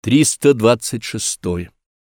326.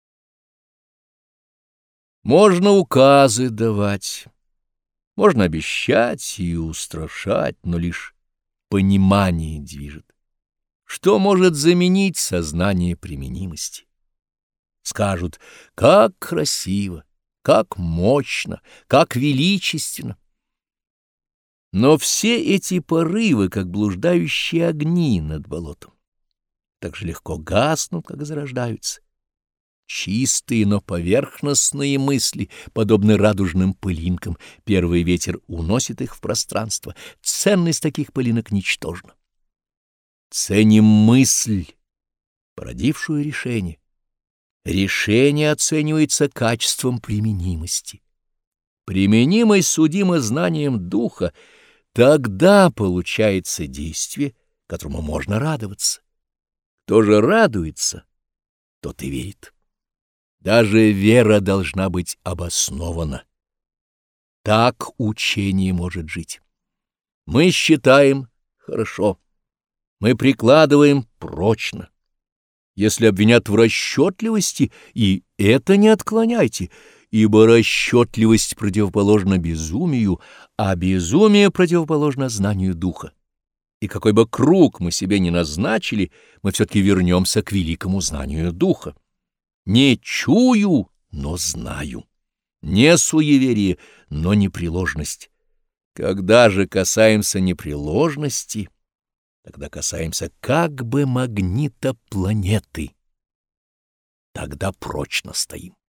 Можно указы давать, можно обещать и устрашать, но лишь понимание движет. Что может заменить сознание применимости? Скажут, как красиво, как мощно, как величественно. Но все эти порывы, как блуждающие огни над болотом, так же легко гаснут, как и зарождаются. Чистые, но поверхностные мысли, подобны радужным пылинкам, первый ветер уносит их в пространство, ценность таких пылинок ничтожна. Ценим мысль, породившую решение. Решение оценивается качеством применимости. Применимость судима знанием духа, тогда получается действие, которому можно радоваться. Кто же радуется, тот и верит. Даже вера должна быть обоснована. Так учение может жить. Мы считаем хорошо, мы прикладываем прочно. Если обвинят в расчетливости, и это не отклоняйте, ибо расчетливость противоположна безумию, а безумие противоположно знанию духа. И какой бы круг мы себе ни назначили, мы все-таки вернемся к великому знанию духа. Не чую, но знаю. Не суеверие, но непреложность. Когда же касаемся непреложности, тогда касаемся как бы магнита планеты. Тогда прочно стоим.